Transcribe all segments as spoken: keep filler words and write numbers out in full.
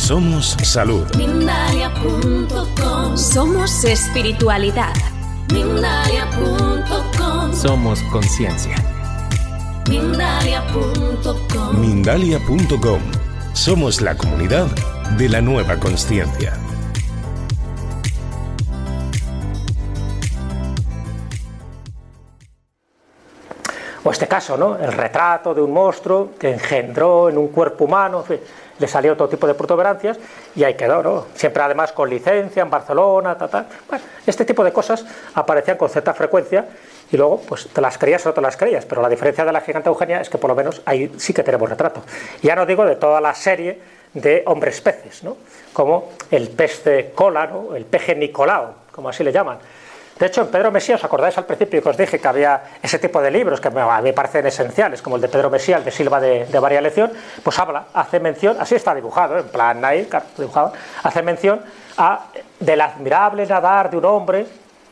Somos salud. Mindalia punto com. Somos espiritualidad. Mindalia punto com. Somos conciencia. Mindalia punto com. Mindalia punto com. Somos la comunidad de la nueva consciencia. O este caso, ¿no? El retrato de un monstruo que engendró en un cuerpo humano, en fin, le salió todo tipo de protuberancias y ahí quedó, ¿no? Siempre además con licencia en Barcelona, ta, ta. Bueno, este tipo de cosas aparecían con cierta frecuencia y luego pues te las creías o no te las creías, pero la diferencia de la gigante Eugenia es que por lo menos ahí sí que tenemos retrato. Ya no digo de toda la serie de hombres peces, ¿no? Como el pez de cola, ¿no? El peje Nicolao, como así le llaman. De hecho, en Pedro Mesía, ¿os acordáis al principio que os dije que había ese tipo de libros que a mí me parecen esenciales, como el de Pedro Mesía, el de Silva de, de Varia Lección? Pues habla, hace mención, así está dibujado, en plan ahí, claro, dibujado, hace mención a, del admirable nadar de un hombre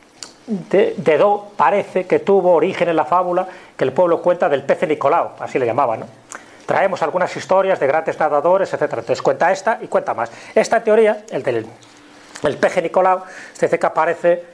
de, de do, parece que tuvo origen en la fábula que el pueblo cuenta del pez de Nicolao, así le llamaban, ¿no? Traemos algunas historias de grandes nadadores, etcétera. Entonces cuenta esta y cuenta más. Esta teoría, el del el peje Nicolao, se dice que aparece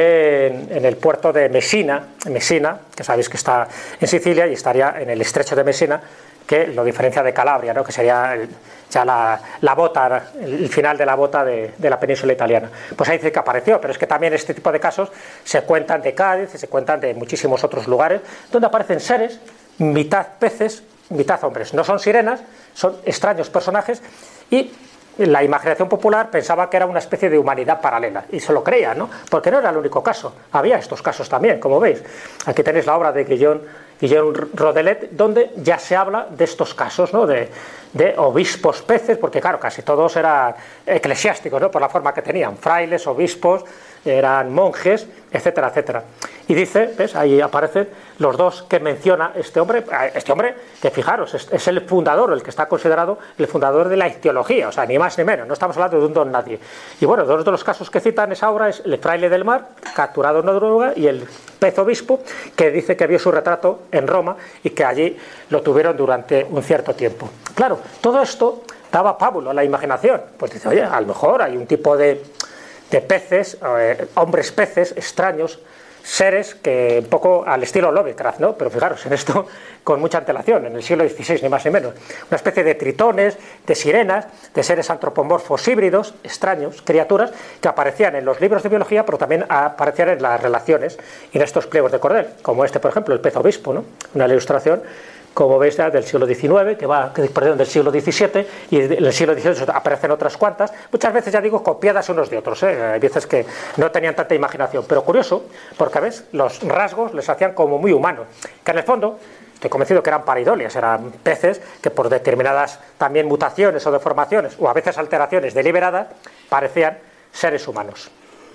En, en el puerto de Messina, Messina, que sabéis que está en Sicilia y estaría en el estrecho de Messina, que lo diferencia de Calabria, ¿no? Que sería el, ya la, la bota, el final de la bota de, de la península italiana. Pues ahí dice que apareció, pero es que también este tipo de casos se cuentan de Cádiz y se cuentan de muchísimos otros lugares donde aparecen seres, mitad peces, mitad hombres. No son sirenas, son extraños personajes y la imaginación popular pensaba que era una especie de humanidad paralela y se lo creía, ¿no? Porque no era el único caso, había estos casos también, como veis. Aquí tenéis la obra de Guillaume, Guillaume Rodelet, donde ya se habla de estos casos, ¿no? de, de obispos peces, porque claro, casi todos eran eclesiásticos, ¿no? Por la forma que tenían, frailes, obispos, eran monjes, etcétera, etcétera. Y dice, ¿ves? Ahí aparecen los dos que menciona este hombre, este hombre que fijaros, es, es el fundador, el que está considerado el fundador de la ictiología, o sea, ni más ni menos, no estamos hablando de un don nadie. Y bueno, dos de los casos que cita en esa obra es el fraile del mar, capturado en Noruega, y el pez obispo, que dice que vio su retrato en Roma y que allí lo tuvieron durante un cierto tiempo. Claro, todo esto daba pábulo a la imaginación, pues dice, oye, a lo mejor hay un tipo de, de peces, eh, hombres peces extraños, seres que un poco al estilo Lovecraft, ¿no? Pero fijaros, en esto con mucha antelación, en el siglo dieciséis, ni más ni menos. Una especie de tritones, de sirenas, de seres antropomorfos híbridos, extraños, criaturas, que aparecían en los libros de biología, pero también aparecían en las relaciones y en estos pliegos de cordel, como este, por ejemplo, el pez obispo, ¿no? Una ilustración, como veis, del siglo diecinueve, que va, perdón, del siglo diecisiete, y en el siglo dieciocho aparecen otras cuantas, muchas veces, ya digo, copiadas unos de otros, ¿eh? Hay veces que no tenían tanta imaginación, pero curioso, porque ves, los rasgos les hacían como muy humanos, que en el fondo, estoy convencido que eran paridolias, eran peces que por determinadas también mutaciones o deformaciones, o a veces alteraciones deliberadas, parecían seres humanos.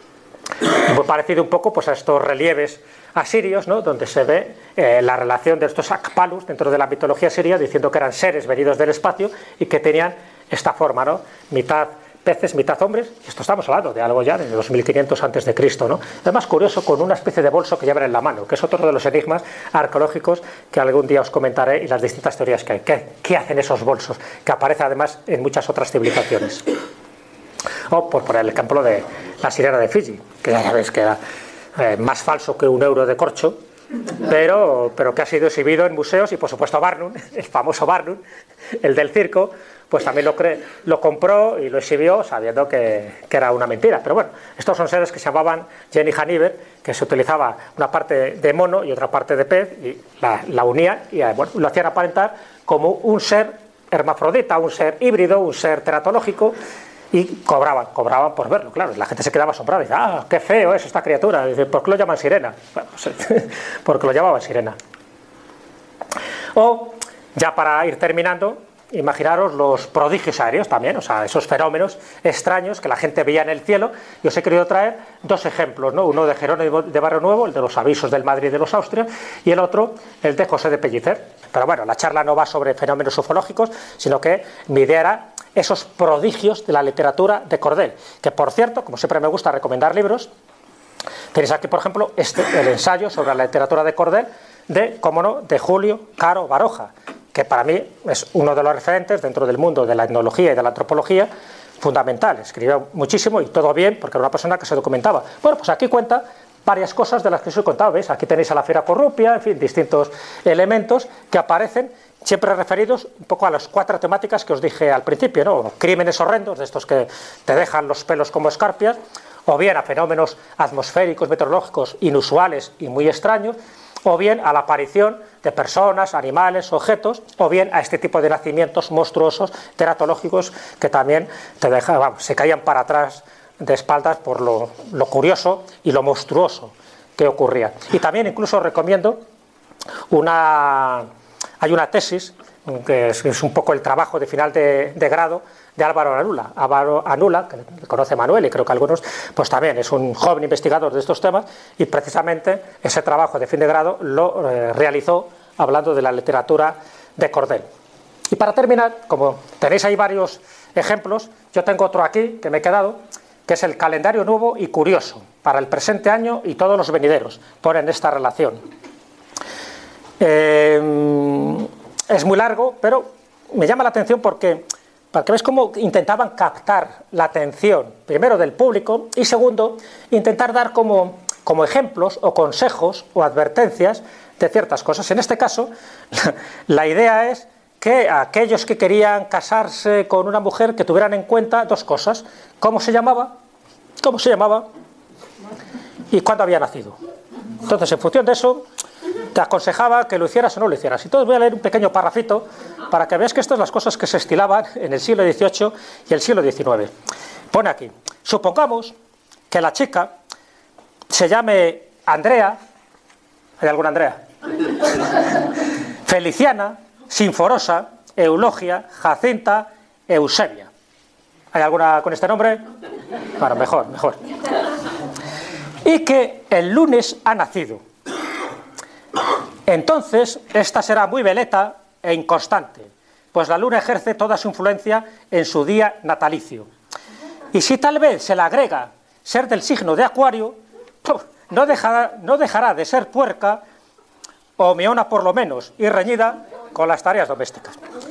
Muy parecido un poco pues, a estos relieves asirios, ¿no? Donde se ve eh, la relación de estos Akpalus dentro de la mitología siria, diciendo que eran seres venidos del espacio y que tenían esta forma, ¿no? Mitad peces, mitad hombres, y esto estamos hablando de algo ya de dos mil quinientos antes de Cristo, ¿no? Además, curioso, con una especie de bolso que llevan en la mano, que es otro de los enigmas arqueológicos que algún día os comentaré y las distintas teorías que hay. ¿Qué, qué hacen esos bolsos? Que aparece además en muchas otras civilizaciones. O por poner el ejemplo de la sirena de Fiji, que ya sabéis que era eh, más falso que un euro de corcho, pero, pero que ha sido exhibido en museos, y por supuesto Barnum, el famoso Barnum, el del circo, pues también lo, cre lo compró y lo exhibió sabiendo que, que era una mentira. Pero bueno, estos son seres que se llamaban Jenny Haniver, que se utilizaba una parte de mono y otra parte de pez, y la, la unían y bueno, lo hacían aparentar como un ser hermafrodita, un ser híbrido, un ser teratológico, y cobraban, cobraban por verlo, claro. La gente se quedaba asombrada y dice, ah, qué feo es esta criatura. Dice, ¿por qué lo llaman sirena? Bueno, pues, porque lo llamaban sirena. O, ya para ir terminando, imaginaros los prodigios aéreos también, o sea, esos fenómenos extraños que la gente veía en el cielo. Y os he querido traer dos ejemplos, ¿no? Uno de Jerónimo de Barrio Nuevo, el de los avisos del Madrid y de los Austrias, y el otro, el de José de Pellicer. Pero bueno, la charla no va sobre fenómenos ufológicos, sino que mi idea era esos prodigios de la literatura de cordel, que por cierto, como siempre me gusta recomendar libros, tenéis aquí por ejemplo este, el ensayo sobre la literatura de cordel de, cómo no, de Julio Caro Baroja, que para mí es uno de los referentes dentro del mundo de la etnología y de la antropología fundamental. Escribió muchísimo y todo bien, porque era una persona que se documentaba. Bueno, pues aquí cuenta varias cosas de las que os he contado, ¿veis? Aquí tenéis a la fiera corrupia, en fin, distintos elementos que aparecen siempre referidos un poco a las cuatro temáticas que os dije al principio, ¿no? Crímenes horrendos, de estos que te dejan los pelos como escarpias, o bien a fenómenos atmosféricos, meteorológicos inusuales y muy extraños, o bien a la aparición de personas, animales, objetos, o bien a este tipo de nacimientos monstruosos, teratológicos, que también te dejan, vamos, se caían para atrás de espaldas por lo, lo curioso y lo monstruoso que ocurría. Y también incluso recomiendo una... Hay una tesis, que es, es un poco el trabajo de final de, de grado, de Álvaro Anula. Álvaro Anula, que le conoce Manuel y creo que algunos, pues también es un joven investigador de estos temas, y precisamente ese trabajo de fin de grado lo eh, realizó hablando de la literatura de cordel. Y para terminar, como tenéis ahí varios ejemplos, yo tengo otro aquí que me he quedado, que es el calendario nuevo y curioso para el presente año y todos los venideros. Ponen esta relación. Eh, es muy largo, pero me llama la atención porque, para que veáis cómo intentaban captar la atención, primero del público, y segundo, intentar dar como, como ejemplos o consejos o advertencias de ciertas cosas. En este caso, la, la idea es que aquellos que querían casarse con una mujer, que tuvieran en cuenta dos cosas: cómo se llamaba, cómo se llamaba y cuándo había nacido. Entonces, en función de eso, te aconsejaba que lo hicieras o no lo hicieras. Entonces voy a leer un pequeño parrafito para que veas que estas son las cosas que se estilaban en el siglo dieciocho y el siglo diecinueve. Pone aquí: supongamos que la chica se llame Andrea. ¿Hay alguna Andrea? Feliciana, Sinforosa, Eulogia, Jacinta, Eusebia. ¿Hay alguna con este nombre? Bueno, mejor, mejor. Y que el lunes ha nacido. Entonces, esta será muy veleta e inconstante, pues la luna ejerce toda su influencia en su día natalicio. Y si tal vez se le agrega ser del signo de Acuario, no dejará, no dejará de ser puerca, o meona por lo menos, y reñida con las tareas domésticas.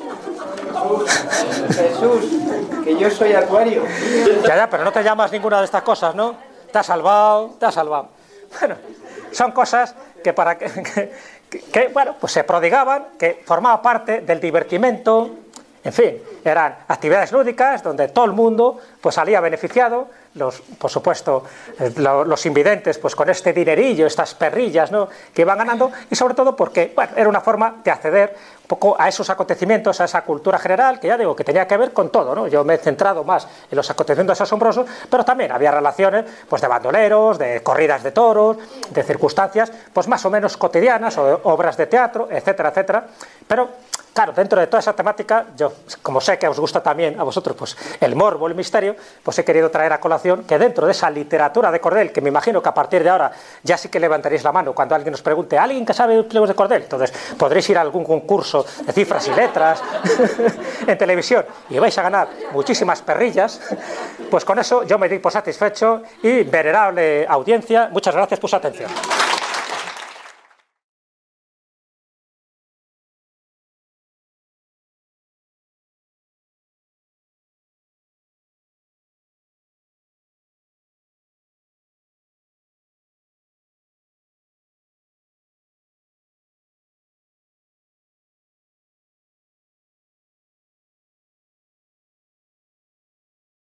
Jesús, que yo soy Acuario. Ya, ya, pero no te llamas ninguna de estas cosas, ¿no? Te has salvado, te has salvado. Bueno, son cosas que para que, que, que, bueno, pues se prodigaban, que formaba parte del divertimento, en fin, eran actividades lúdicas donde todo el mundo pues salía beneficiado, los, por supuesto, eh, los, los invidentes pues con este dinerillo, estas perrillas, ¿no?, que iban ganando, y sobre todo porque, bueno, era una forma de acceder un poco a esos acontecimientos, a esa cultura general, que ya digo, que tenía que ver con todo, ¿no? Yo me he centrado más en los acontecimientos asombrosos, pero también había relaciones pues de bandoleros, de corridas de toros, de circunstancias pues más o menos cotidianas, o de obras de teatro, etcétera, etcétera. Pero claro, dentro de toda esa temática, yo, como sé que os gusta también a vosotros pues el morbo, el misterio, pues he querido traer a colación que dentro de esa literatura de cordel, que me imagino que a partir de ahora ya sí que levantaréis la mano cuando alguien os pregunte: ¿alguien que sabe pliegos de cordel? Entonces podréis ir a algún concurso de cifras y letras en televisión y vais a ganar muchísimas perrillas. Pues con eso yo me di por satisfecho, y venerable audiencia, muchas gracias por su atención.